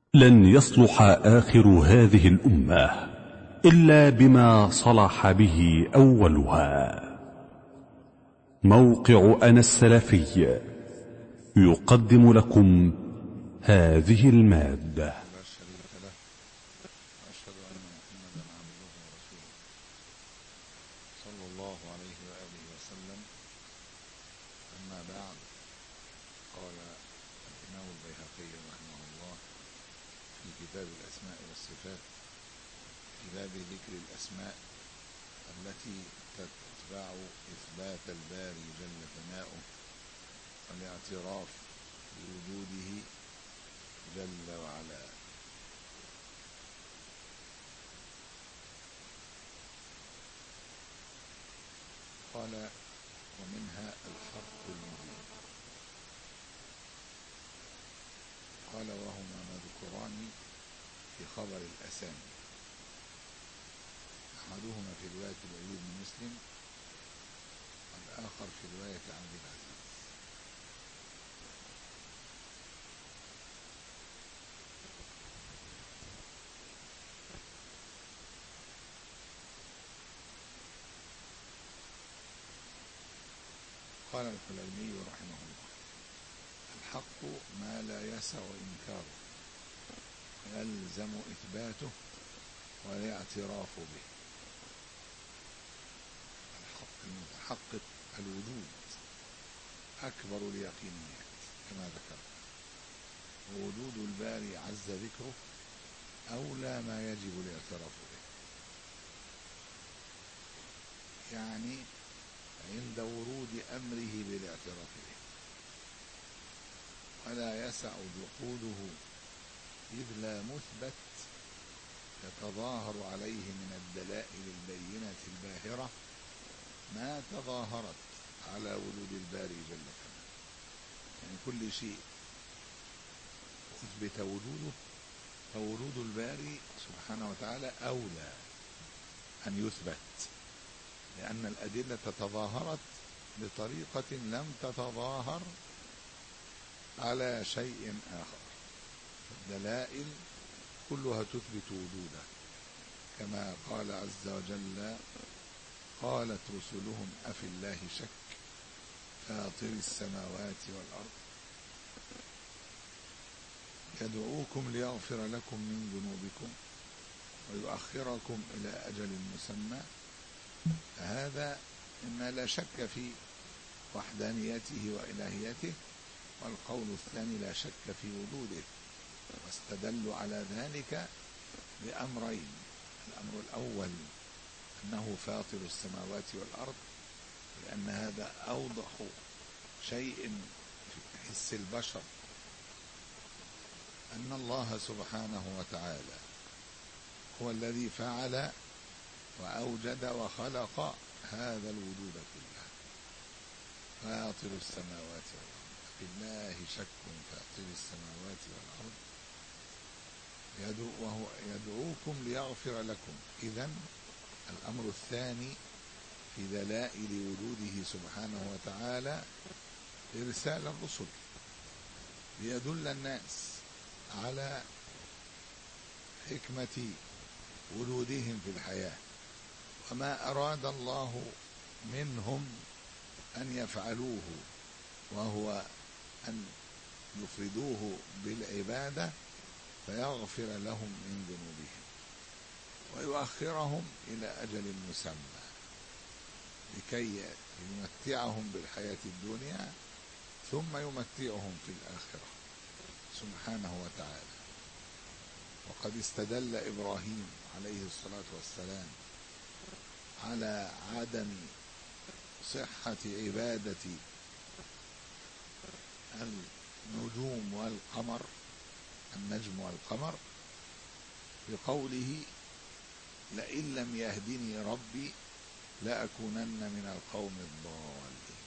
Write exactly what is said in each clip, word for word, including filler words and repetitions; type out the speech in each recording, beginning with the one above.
لن يصلح آخر هذه الأمة إلا بما صلح به أولها. موقع أنا السلفي يقدم لكم هذه المادة. لا شريك له، وأشهد أن محمدا عبده ورسوله صلى الله عليه وآله وسلم. أما بعد، قال الإمام البيهقي رحمه الله في كتاب الأسماء والصفات في باب ذكر الأسماء التي تتبع إثبات الباري جل ثناؤه والاعتراف بوجوده جل وعلا. قال: ومنها الحق المبين. قال: وهما مذكوران في خبر الأسامي، أحدهما في رواية الوليد بن مسلم والآخر في رواية عبد العزيز. قال الحليمي رحمه الله: الحق ما لا يسع إنكاره ويلزم إثباته والاعتراف به. الحق المتحقق الوجود أكبر اليقينيات كما ذكر، ووجود الباري عز ذكره أولى ما يجب الاعتراف به. يعني عند ورود أمره بالاعتراف به، ولا يسع جحوده إذ لا مثبت يتظاهر عليه من الدلائل البينة الباهرة ما تظاهرت على وجود الباري جل وعلا. يعني كل شيء أثبت وجوده، فوجود الباري سبحانه وتعالى أولى أن يثبت، لأن الأدلة تظاهرت بطريقة لم تتظاهر على شيء آخر. الدلائل كلها تثبت وجوده، كما قال عز وجل: قالت رسلهم أفي الله شك فاطر السماوات والأرض يدعوكم ليغفر لكم من ذنوبكم ويؤخركم إلى أجل مسمى. هذا مما لا شك في وحدانيته وإلهيته، والقول الثاني لا شك في وجوده، واستدلوا على ذلك بأمرين: الأمر الأول أنه فاطر السماوات والأرض، لأن هذا أوضح شيء في حس البشر، أن الله سبحانه وتعالى هو الذي فعل وأوجد وخلق هذا الوجود كله. فاطر السماوات والأرض، بالله شك فاطر السماوات والأرض يدعو وهو يدعوكم ليغفر لكم. إذن الأمر الثاني في دلائل وجوده سبحانه وتعالى إرسال الرسل ليدل الناس على حكمة وجودهم في الحياة، وما أراد الله منهم أن يفعلوه، وهو أن يفردوه بالعبادة فيغفر لهم من ذنوبهم ويؤخرهم إلى أجل مسمى لكي يمتعهم بالحياة الدنيا ثم يمتعهم في الآخرة سبحانه وتعالى. وقد استدل إبراهيم عليه الصلاة والسلام على عدم صحة عبادة النجوم والقمر، النجم والقمر، بقوله: لئن لم يهدني ربي لأكونن من القوم الضالين.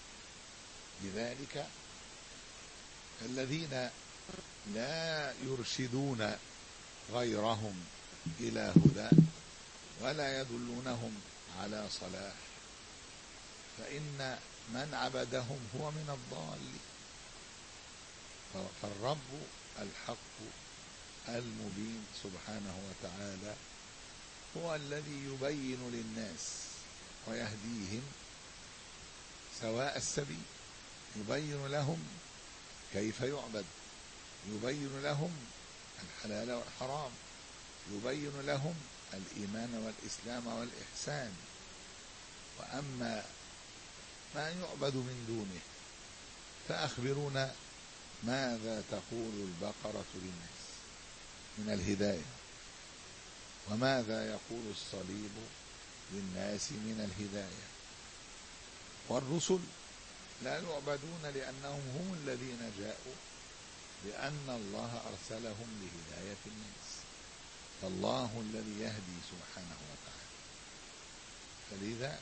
لذلك الذين لا يرشدون غيرهم إلى هدى ولا يدلونهم على صلاح، فإن من عبدهم هو من الضالين. فالرب الحق المبين سبحانه وتعالى هو الذي يبين للناس ويهديهم سواء السبيل، يبين لهم كيف يعبد، يبين لهم الحلال والحرام، يبين لهم الإيمان والإسلام والإحسان. وأما ما يعبد من دونه فأخبرونا ماذا تقول البقرة للناس من الهداية، وماذا يقول الصليب للناس من الهداية. والرسل لا يعبدون لأنهم هم الذين جاءوا، لأن الله أرسلهم لهداية الناس، فالله الذي يهدي سبحانه وتعالى. فلذا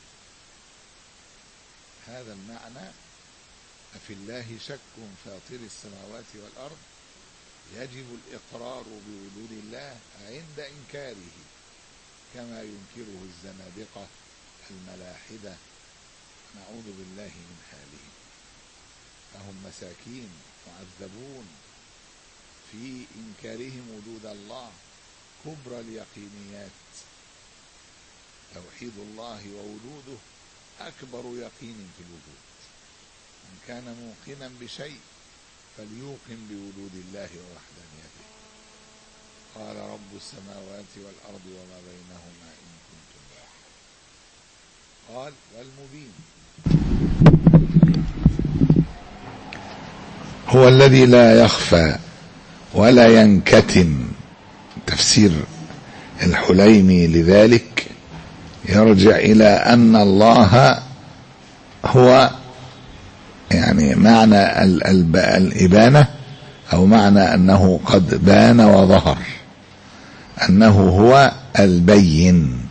هذا المعنى: أفي الله شك فاطر السماوات والأرض، يجب الإقرار بوجود الله عند إنكاره، كما ينكره الزنادقة الملاحدة، نعوذ بالله من حالهم. فهم مساكين معذبون في إنكارهم وجود الله كبرى اليقينيات. توحيد الله ووجوده أكبر يقين في الوجود. من كان موقنا بشيء فليوقن بوجود الله ووحدانيته. قال رب السماوات والأرض وما بينهما إن كنتم موقنين. قال والمبين هو الذي لا يخفى ولا ينكتم. تفسير الحليمي لذلك يرجع إلى أن الله هو يعني معنى الإبانة، أو معنى أنه قد بان وظهر، أنه هو البين.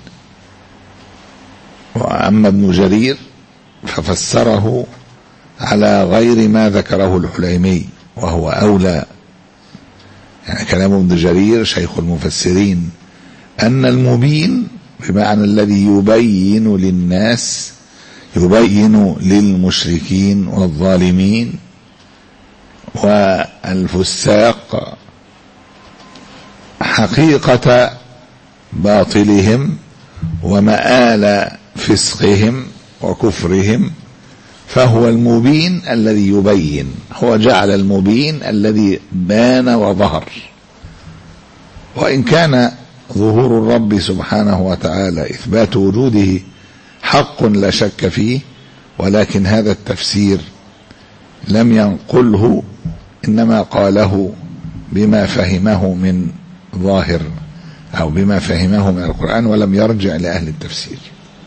وأما ابن جرير ففسره على غير ما ذكره الحليمي، وهو أولى. يعني كلام ابن جرير شيخ المفسرين أن المبين بمعنى الذي يبين للناس، يبين للمشركين والظالمين والفساق حقيقة باطلهم ومآل فسقهم وكفرهم، فهو المبين الذي يبين. هو جعل المبين الذي بان وظهر. وإن كان ظهور الرب سبحانه وتعالى إثبات وجوده حق لا شك فيه، ولكن هذا التفسير لم ينقله، إنما قاله بما فهمه من ظاهر أو بما فهمه من القرآن، ولم يرجع لأهل التفسير.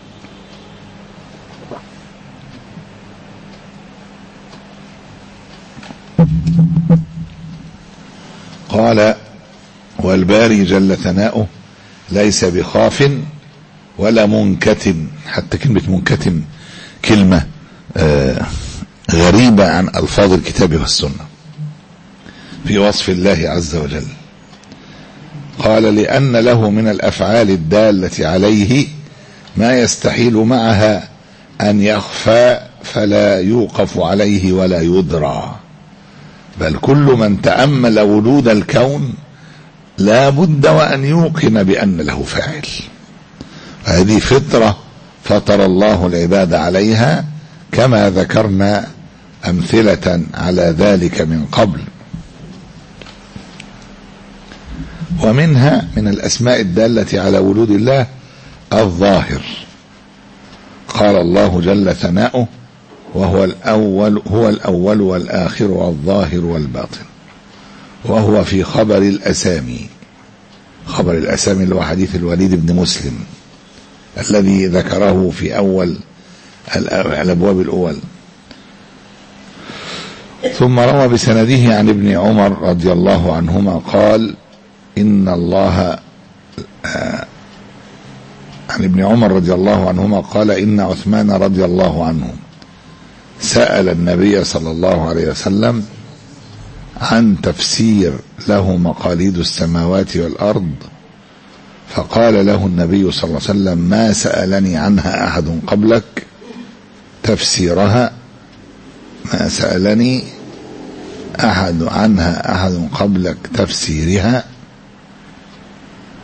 قال والباري جل ثناؤه ليس بخاف ولا منكتم. حتى كلمة منكتم كلمة آه غريبة عن ألفاظ الكتاب والسنة في وصف الله عز وجل. قال لأن له من الأفعال الدالة عليه ما يستحيل معها أن يخفى فلا يوقف عليه ولا يدرى، بل كل من تأمل وجود الكون لا بد وأن يوقن بأن له فاعل. هذه فطرة فطر الله العباد عليها، كما ذكرنا أمثلة على ذلك من قبل. ومنها من الأسماء الدالة على وجود الله الظاهر. قال الله جل ثناؤه وهو الأول هو الأول والآخر والظاهر والباطن. وهو في خبر الأسامي، خبر الأسامي اللي هو حديث الوليد بن مسلم الذي ذكره في أول الأبواب الأول. ثم روى بسنده عن ابن عمر رضي الله عنهما قال إن الله آه عن ابن عمر رضي الله عنهما قال إن عثمان رضي الله عنه سأل النبي صلى الله عليه وسلم عن تفسير له مقاليد السماوات والأرض، فقال له النبي صلى الله عليه وسلم ما سألني عنها أحد قبلك تفسيرها، ما سألني أحد عنها أحد قبلك تفسيرها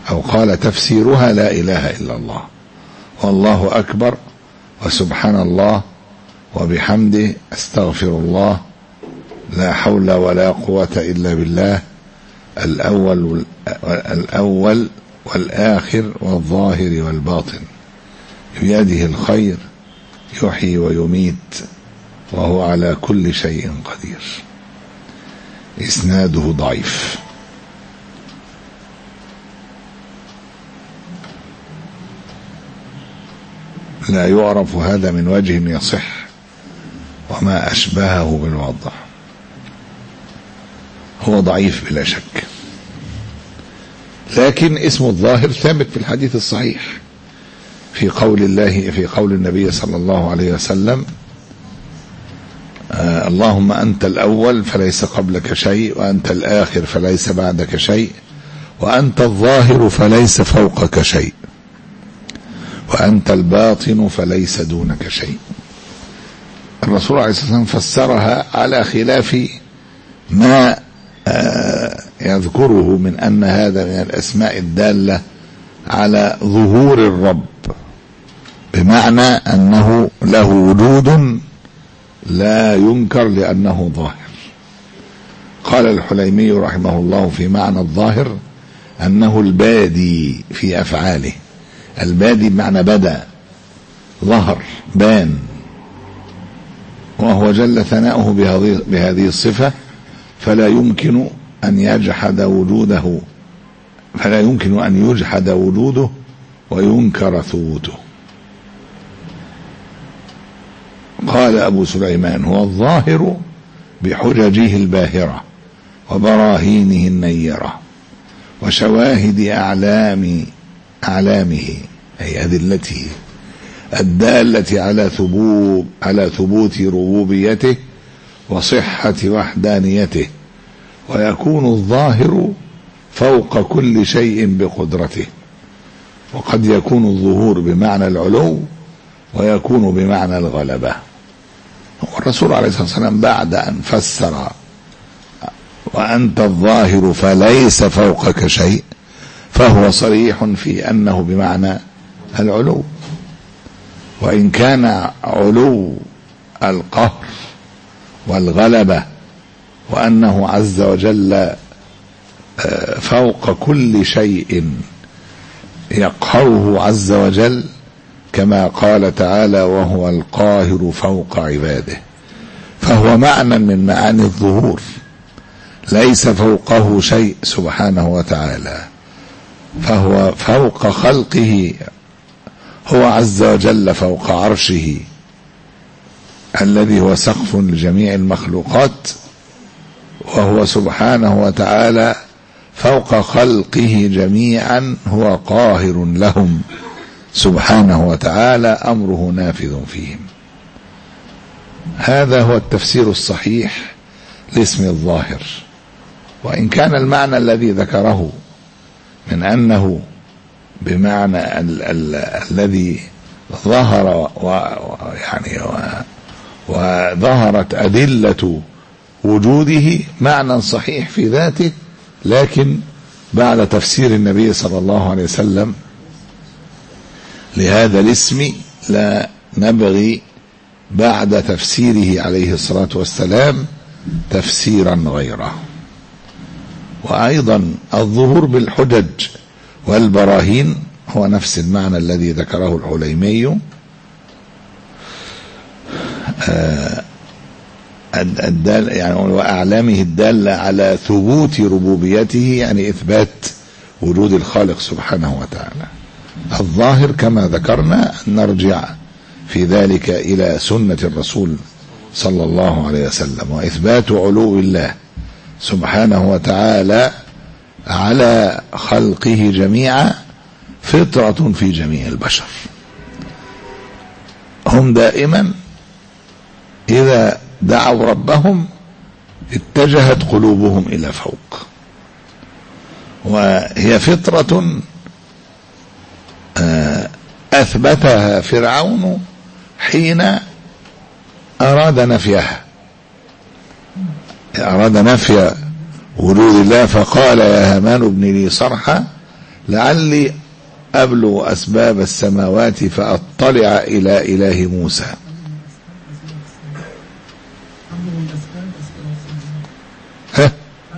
أو قال تفسيرها لا إله إلا الله، والله أكبر، وسبحان الله وبحمده، استغفر الله، لا حول ولا قوة إلا بالله، الأول الأول والآخر والظاهر والباطن، بيده الخير، يحيي ويميت، وهو على كل شيء قدير. إسناده ضعيف. لا يعرف هذا من وجه يصح، وما أشبهه بالوضع. هو ضعيف بلا شك، لكن اسم الظاهر ثابت في الحديث الصحيح في قول الله في قول النبي صلى الله عليه وسلم: آه اللهم أنت الأول فليس قبلك شيء، وأنت الآخر فليس بعدك شيء، وأنت الظاهر فليس فوقك شيء، وأنت الباطن فليس دونك شيء. الرسول عليه الصلاة والسلام فسرها على خلاف ما آه يذكره من أن هذا من الأسماء الدالة على ظهور الرب، بمعنى أنه له وجود لا ينكر لأنه ظاهر. قال الحليمي رحمه الله في معنى الظاهر أنه البادي في أفعاله. البادي بمعنى بدأ، ظهر، بان، وهو جل ثناؤه بهذه الصفة، فلا يمكن أن يجحد وجوده فلا يمكن أن يجحد وجوده وينكر ثبوته. قال أبو سليمان: هو الظاهر بحججه الباهرة وبراهينه النيرة وشواهد أعلام أعلامه، أي أدلته الدالة على ثبوت على ثبوت ربوبيته وصحة وحدانيته، ويكون الظاهر فوق كل شيء بقدرته. وقد يكون الظهور بمعنى العلو ويكون بمعنى الغلبة. والرسول عليه الصلاة والسلام بعد أن فسر وأنت الظاهر فليس فوقك شيء، فهو صريح في أنه بمعنى العلو، وإن كان علو القهر والغلبة وأنه عز وجل فوق كل شيء يقهره عز وجل، كما قال تعالى: وهو القاهر فوق عباده، فهو معنى من معاني الظهور، ليس فوقه شيء سبحانه وتعالى، فهو فوق خلقه، هو عز وجل فوق عرشه الذي هو سقف لجميع المخلوقات، وهو سبحانه وتعالى فوق خلقه جميعا، هو قاهر لهم سبحانه وتعالى، أمره نافذ فيهم. هذا هو التفسير الصحيح لاسم الظاهر. وإن كان المعنى الذي ذكره من أنه بمعنى ال ال الذي ظهر ويعني وظهرت أدلة وجوده معنى صحيح في ذاته، لكن بعد تفسير النبي صلى الله عليه وسلم لهذا الاسم لا نبغي بعد تفسيره عليه الصلاة والسلام تفسيرا غيره. وأيضا الظهور بالحجج والبراهين هو نفس المعنى الذي ذكره الحليمي، الدال يعني وأعلامه الدالة على ثبوت ربوبيته، يعني إثبات وجود الخالق سبحانه وتعالى. الظاهر كما ذكرنا نرجع في ذلك إلى سنة الرسول صلى الله عليه وسلم، وإثبات علو الله سبحانه وتعالى على خلقه جميعا فطرة في جميع البشر. هم دائما إذا دعوا ربهم اتجهت قلوبهم إلى فوق، وهي فطرة أثبتها فرعون حين أراد نفيها، أراد نفي وجود الله، فقال: يا هامان ابن لي صرحا لعلي أبلغ أسباب السماوات فأطلع إلى إله موسى. ها؟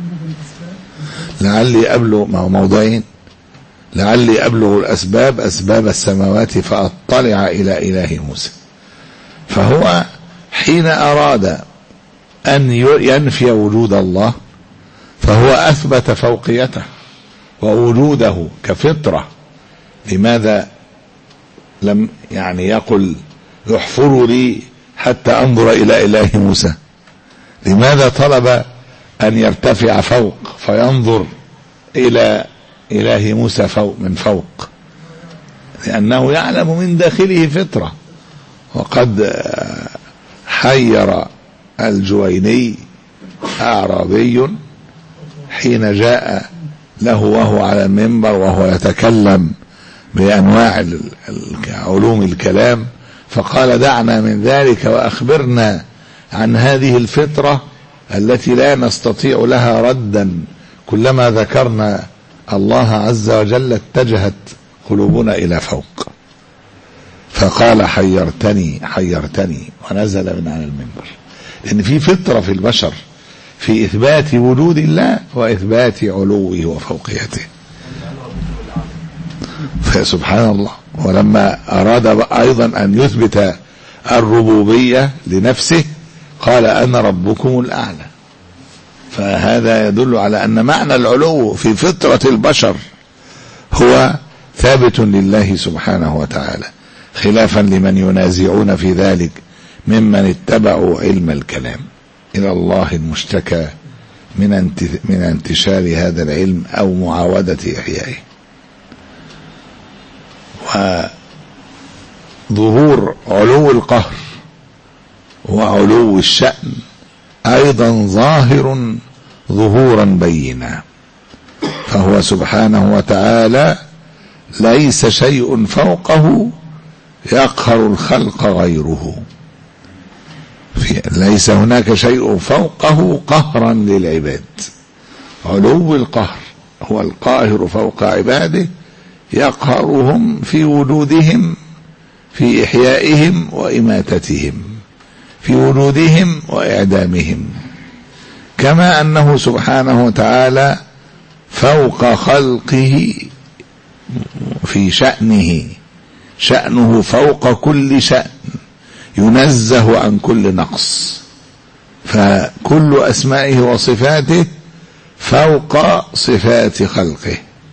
لعلي أبلغ، ما هو موضعين، لعلي أبلغ الأسباب أسباب السماوات فأطلع إلى إله موسى. فهو حين أراد أن ينفي وجود الله فهو أثبت فوقيته ووجوده كفطرة. لماذا لم يعني يقل يحفروا لي حتى أنظر إلى إله موسى؟ لماذا طلب أن يرتفع فوق فينظر إلى إله موسى فوق من فوق؟ لأنه يعلم من داخله فطرة. وقد حير الجويني أعرابي حين جاء له وهو على المنبر وهو يتكلم بأنواع علوم الكلام، فقال دعنا من ذلك وأخبرنا عن هذه الفطرة التي لا نستطيع لها ردا، كلما ذكرنا الله عز وجل اتجهت قلوبنا إلى فوق. فقال حيرتني حيرتني ونزل من على المنبر. لأن في فطرة في البشر في إثبات وجود الله وإثبات علوه وفوقيته، فسبحان الله. ولما أراد أيضا أن يثبت الربوبية لنفسه قال أنا ربكم الأعلى. فهذا يدل على أن معنى العلو في فطرة البشر هو ثابت لله سبحانه وتعالى، خلافا لمن ينازعون في ذلك ممن اتبعوا علم الكلام. إلى الله المشتكى من من انتشار هذا العلم أو معاودة إحيائه. وظهور علو القهر وعلو الشأن أيضا ظاهر ظهورا بينا، فهو سبحانه وتعالى ليس شيء فوقه يقهر الخلق غيره، ليس هناك شيء فوقه قهرا للعباد. علو القهر هو القاهر فوق عباده يقهرهم في وجودهم، في إحيائهم وإماتتهم، في وجودهم وإعدامهم، كما أنه سبحانه وتعالى فوق خلقه في شأنه، شأنه فوق كل شأن، ينزه عن كل نقص، فكل أسمائه وصفاته فوق صفات خلقه.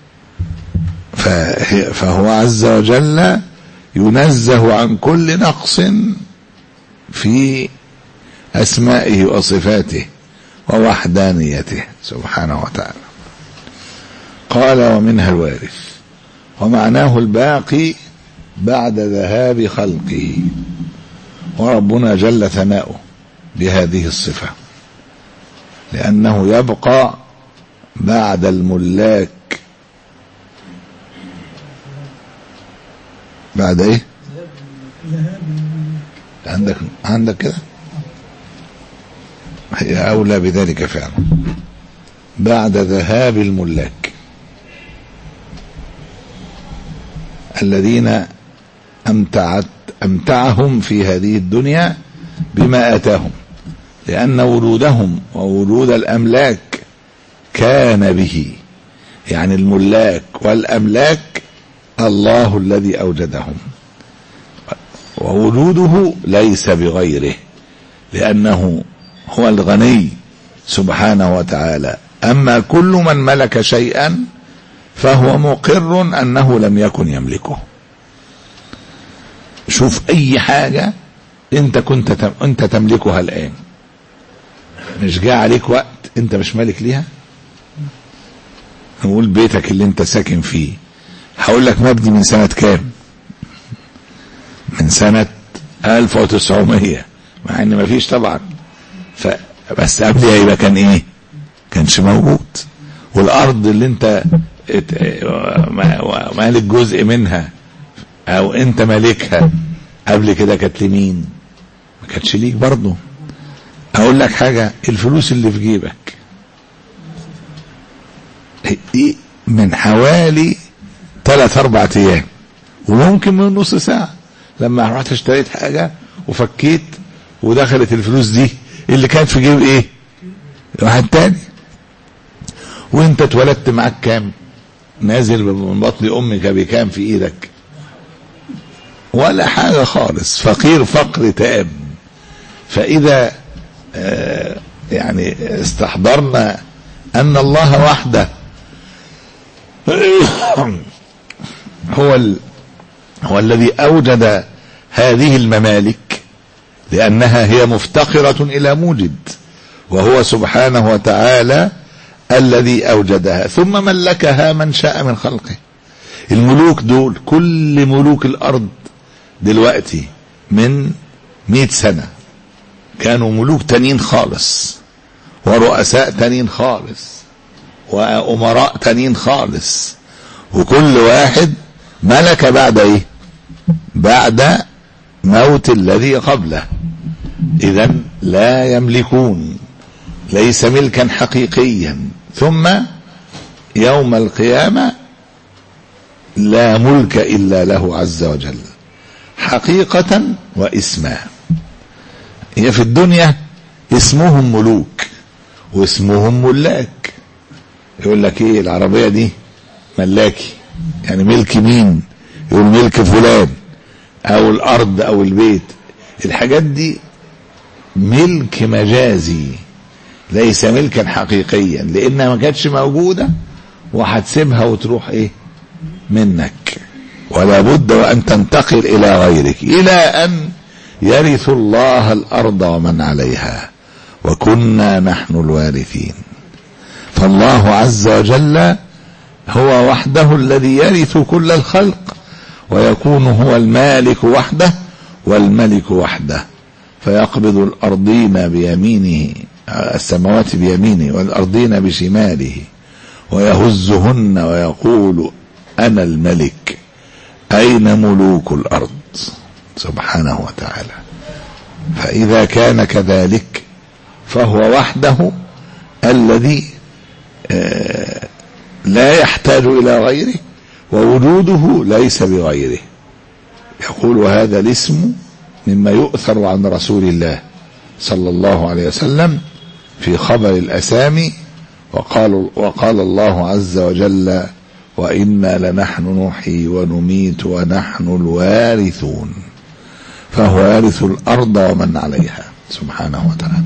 فهو عز وجل ينزه عن كل نقص في أسمائه وصفاته ووحدانيته سبحانه وتعالى. قال ومنها الوارث، ومعناه الباقي بعد ذهاب خلقه. وربنا جل ثناؤه بهذه الصفة، لأنه يبقى بعد الملاك. بعد ايه؟ عندك عندك كده، هي أولى بذلك فعلا. بعد ذهاب الملاك الذين أمتعت أمتعهم في هذه الدنيا بما آتاهم، لأن وجودهم ووجود الأملاك كان به، يعني الملاك والأملاك الله الذي أوجدهم، ووجوده ليس بغيره، لأنه هو الغني سبحانه وتعالى. أما كل من ملك شيئا فهو مقر أنه لم يكن يملكه. شوف أي حاجة أنت كنت تم أنت تملكها الآن، مش جاء عليك وقت أنت مش مالك ليها؟ نقول بيتك اللي أنت ساكن فيه، هقول لك مبني من سنة كام؟ من سنة ألف وتسعمية، مع ان مفيش طبعا، بس قبلها يبقى كان ايه؟ كانش موجود. والارض اللي انت مالك جزء منها او انت مالكها قبل كده كانت لمين؟ ما كانتش ليك برضه. اقول لك حاجة، الفلوس اللي في جيبك دي من حوالي ثلاث اربع ايام، وممكن من نص ساعة لما رحت اشتريت حاجة وفكيت ودخلت الفلوس دي اللي كانت في جيب ايه واحد تاني. وانت اتولدت معاك كام نازل من بطن امك بكام في ايدك؟ ولا حاجة خالص، فقير فقر تام. فاذا آه يعني استحضرنا ان الله وحده هو ال... هو الذي اوجد هذه الممالك، لانها هي مفتقرة الى موجد، وهو سبحانه وتعالى الذي اوجدها ثم ملكها من شاء من خلقه. الملوك دول كل ملوك الارض دلوقتي من مئة سنة كانوا ملوك تانيين خالص، ورؤساء تانيين خالص، وامراء تانيين خالص، وكل واحد ملك بعد ايه؟ بعد موت الذي قبله. اذا لا يملكون، ليس ملكا حقيقيا. ثم يوم القيامة لا ملك الا له عز وجل حقيقة واسما. هي في الدنيا اسمهم ملوك واسمهم ملاك. يقول لك ايه العربية دي ملاكي، يعني ملك مين؟ يقول ملك فلان، او الارض او البيت. الحاجات دي ملك مجازي ليس ملكا حقيقيا، لانها ما كانتش موجودة وهتسيبها وتروح ايه منك، ولا بد وان تنتقل الى غيرك الى ان يرث الله الارض ومن عليها وكنا نحن الوارثين. فالله عز وجل هو وحده الذي يرث كل الخلق، ويكون هو المالك وحده والملك وحده، فيقبض الأرضين بيمينه، السماوات بيمينه والأرضين بشماله، ويهزهن ويقول أنا الملك أين ملوك الأرض سبحانه وتعالى. فإذا كان كذلك فهو وحده الذي لا يحتاج إلى غيره، ووجوده ليس بغيره. يقول هذا الاسم مما يؤثر عن رسول الله صلى الله عليه وسلم في خبر الأسامي. وقال, وقال الله عز وجل وإنا لنحن نحيي ونميت ونحن الوارثون، فهو يرث الأرض ومن عليها سبحانه وتعالى.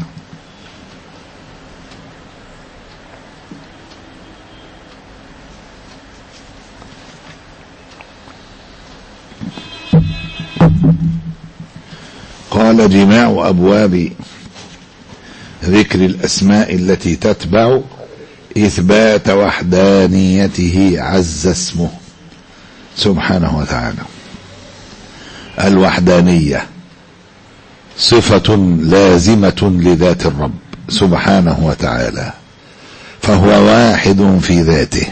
قال جماع أبواب ذكر الأسماء التي تتبع إثبات وحدانيته عز اسمه سبحانه وتعالى. الوحدانية صفة لازمة لذات الرب سبحانه وتعالى، فهو واحد في ذاته،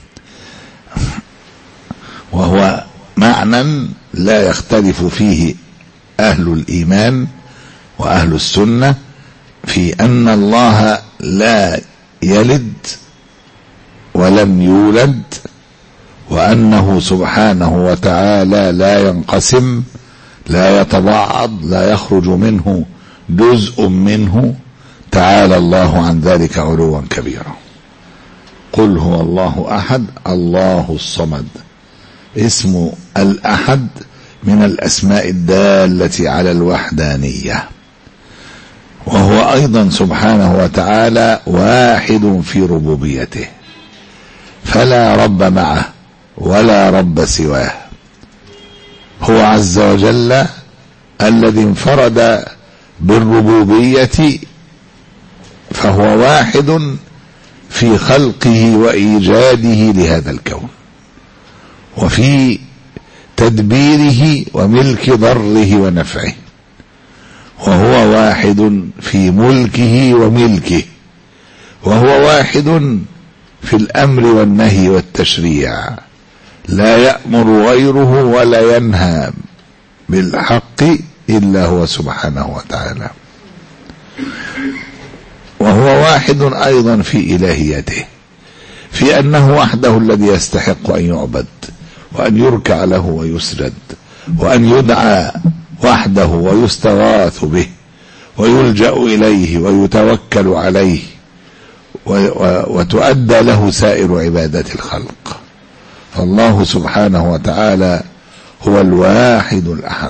وهو معنى لا يختلف فيه أهل الإيمان وأهل السنة، في أن الله لا يلد ولم يولد، وأنه سبحانه وتعالى لا ينقسم، لا يتبعض، لا يخرج منه جزء منه، تعالى الله عن ذلك علوا كبيرا. قل هو الله أحد الله الصمد. اسم الأحد من الأسماء الدالة على الوحدانية، وهو أيضا سبحانه وتعالى واحد في ربوبيته، فلا رب معه ولا رب سواه. هو عز وجل الذي انفرد بالربوبية، فهو واحد في خلقه وإيجاده لهذا الكون، وفي تدبيره وملك ضره ونفعه، وهو واحد في ملكه وملكه، وهو واحد في الأمر والنهي والتشريع، لا يأمر غيره ولا ينهى بالحق إلا هو سبحانه وتعالى. وهو واحد أيضا في إلهيته، في أنه وحده الذي يستحق أن يعبد، وأن يركع له ويسجد، وأن يدعى وحده ويستغاث به ويلجأ إليه ويتوكل عليه وتؤدى له سائر عبادات الخلق. فالله سبحانه وتعالى هو الواحد الأحد.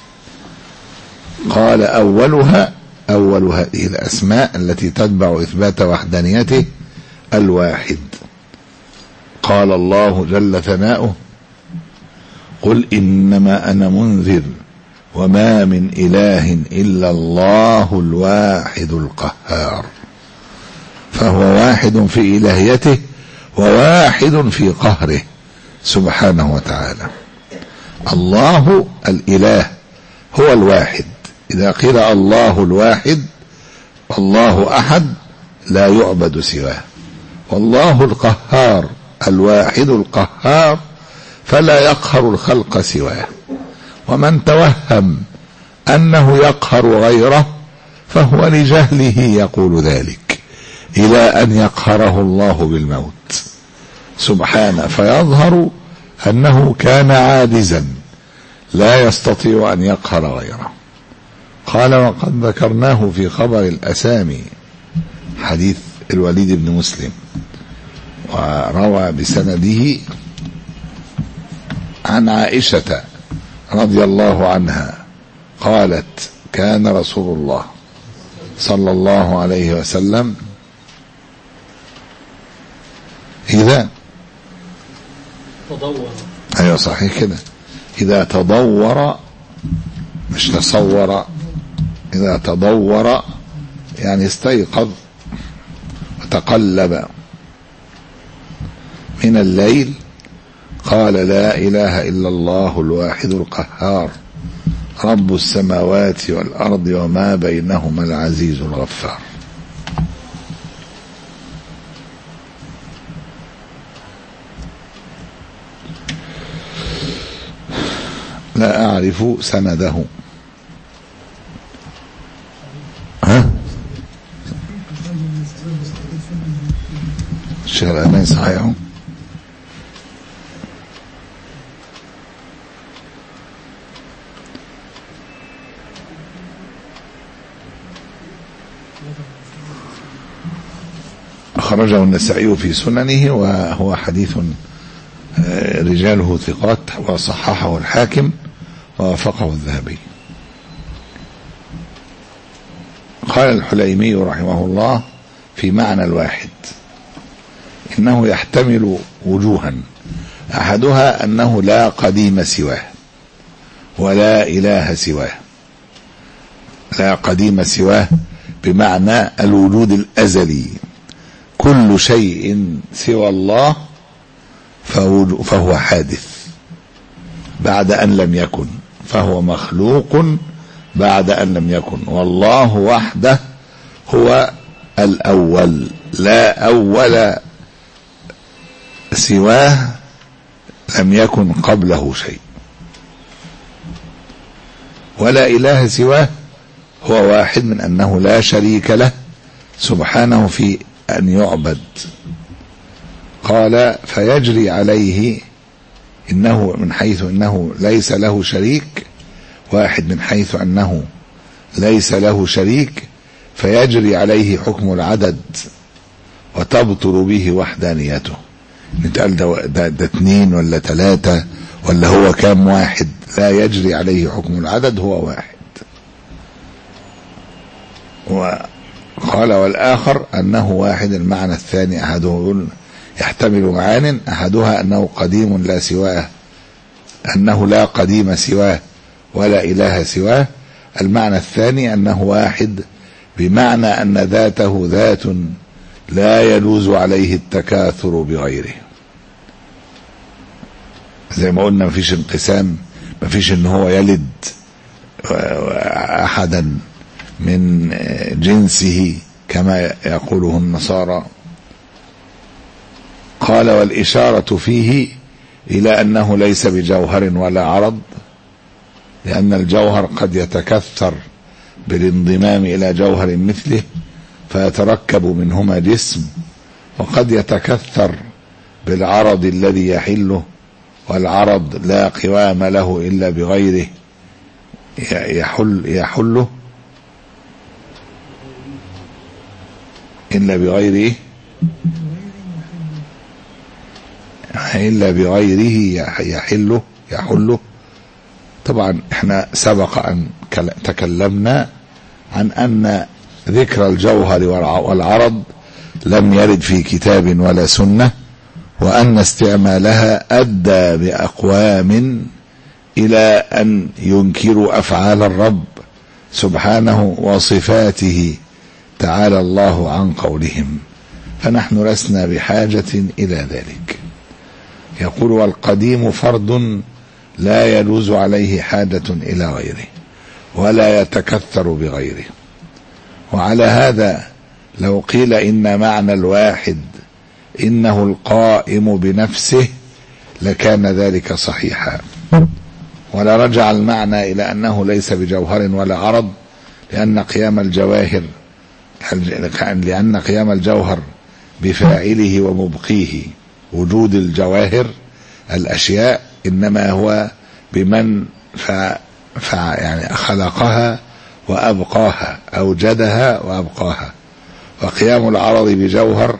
قال أولها أول هذه الأسماء التي تتبع إثبات وحدانيته الواحد. قال الله جل ثناؤه: قل إنما أنا منذر وما من إله إلا الله الواحد القهار. فهو واحد في إلهيته وواحد في قهره سبحانه وتعالى. الله الإله هو الواحد. إذا قيل الله الواحد الله أحد لا يعبد سواه. والله القهار الواحد القهار فلا يقهر الخلق سواه. ومن توهم أنه يقهر غيره فهو لجهله يقول ذلك، إلى أن يقهره الله بالموت سبحانه، فيظهر أنه كان عاجزا لا يستطيع أن يقهر غيره. قال: وقد ذكرناه في خبر الأسامي، حديث الوليد بن مسلم، وروى بسنده عن عائشة رضي الله عنها قالت: كان رسول الله صلى الله عليه وسلم إذا تضور، أيوة صحيح كده، إذا تضور مش تصور، إذا تضور يعني استيقظ وتقلب من الليل قال: لا إله إلا الله الواحد القهار رب السماوات والأرض وما بينهما العزيز الغفار. لا أعرف سنده. ها الشيخ الألباني صحيح. أخرجه النسائي في سننه وهو حديث رجاله ثقات، وصححه الحاكم ووافقه الذهبي. قال الحليمي رحمه الله في معنى الواحد: إنه يحتمل وجوها، أحدها أنه لا قديم سواه ولا إله سواه. لا قديم سواه بمعنى الوجود الأزلي، كل شيء سوى الله فهو حادث بعد أن لم يكن، فهو مخلوق بعد أن لم يكن. والله وحده هو الأول، لا أول سواه لم يكن قبله شيء، ولا إله سواه هو واحد من أنه لا شريك له سبحانه في أن يعبد. قال: فيجري عليه إنه من حيث إنه ليس له شريك، واحد من حيث أنه ليس له شريك، فيجري عليه حكم العدد وتبطل به وحدانيته. نتقال ده, ده, ده اتنين ولا تلاتة ولا هو كام واحد، لا يجري عليه حكم العدد، هو واحد. وقال: والآخر أنه واحد. المعنى الثاني أحده يقول يحتمل معان، أحدها أنه قديم لا سواه، أنه لا قديم سواه ولا إله سواه. المعنى الثاني أنه واحد بمعنى أن ذاته ذات لا يجوز عليه التكاثر بغيره. زي ما قلنا مفيش انقسام، مفيش ان هو يلد أحدا من جنسه كما يقوله النصارى. قال: والإشارة فيه إلى أنه ليس بجوهر ولا عرض، لأن الجوهر قد يتكثر بالانضمام إلى جوهر مثله فيتركب منهما جسم، وقد يتكثر بالعرض الذي يحله والعرض لا قوام له إلا بغيره يحل يحله إلا بغيره إلا بغيره يحله يحله. طبعا احنا سبق أن تكلمنا عن أن ذكر الجوهر والعرض لم يرد في كتاب ولا سنة، وأن استعمالها أدى بأقوام إلى أن ينكروا أفعال الرب سبحانه وصفاته تعالى الله عن قولهم، فنحن لسنا بحاجة إلى ذلك. يقول: والقديم فرد لا يجوز عليه حاجة إلى غيره ولا يتكثر بغيره. وعلى هذا لو قيل إن معنى الواحد إنه القائم بنفسه لكان ذلك صحيحا، ولا رجع المعنى إلى أنه ليس بجوهر ولا عرض، لأن قيام الجواهر لأن قيام الجوهر بفاعله ومبقيه وجود الجواهر الأشياء إنما هو بمن ف يعني خلقها وأبقاها، أوجدها وأبقاها. وقيام العرض بجوهر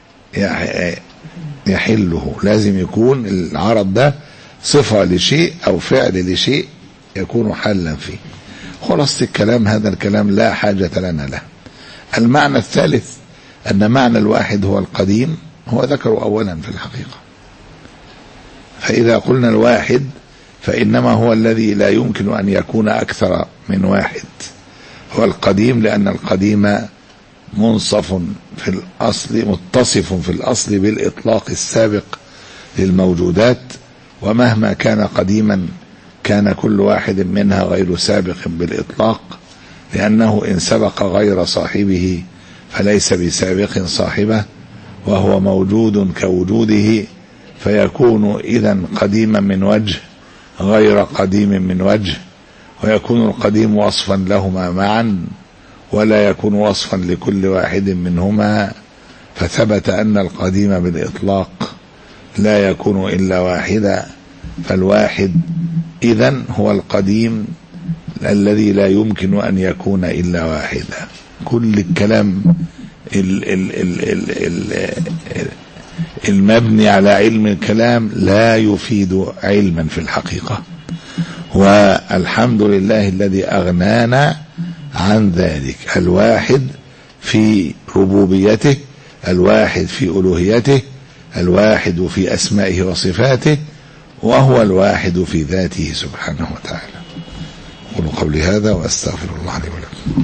يحله، لازم يكون العرض ده صفة لشيء أو فعل لشيء يكون حلا فيه. خلاص الكلام هذا الكلام لا حاجة لنا له. المعنى الثالث أن معنى الواحد هو القديم، هو ذكره أولا في الحقيقة. فإذا قلنا الواحد فإنما هو الذي لا يمكن أن يكون أكثر من واحد، هو القديم، لأن القديم منصف في الأصل متصف في الأصل بالإطلاق السابق للموجودات، ومهما كان قديما كان كل واحد منها غير سابق بالإطلاق، لأنه إن سبق غير صاحبه فليس بسابق صاحبه، وهو موجود كوجوده، فيكون إذن قديما من وجه غير قديم من وجه، ويكون القديم وصفا لهما معا ولا يكون وصفا لكل واحد منهما. فثبت أن القديم بالإطلاق لا يكون إلا واحدا، فالواحد إذن هو القديم الذي لا يمكن أن يكون إلا واحدا. كل الكلام ال ال ال ال ال المبني على علم الكلام لا يفيد علما في الحقيقة، والحمد لله الذي أغنانا عن ذلك. الواحد في ربوبيته، الواحد في ألوهيته، الواحد في أسمائه وصفاته، وهو الواحد في ذاته سبحانه وتعالى. قولوا قولي هذا وأستغفر الله لي ولكم.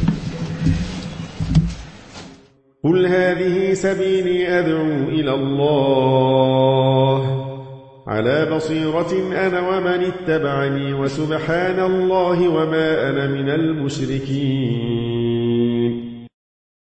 قل هذه سبيلي أدعو إلى الله على بصيرة أنا ومن اتبعني، وسبحان الله وما أنا من المشركين.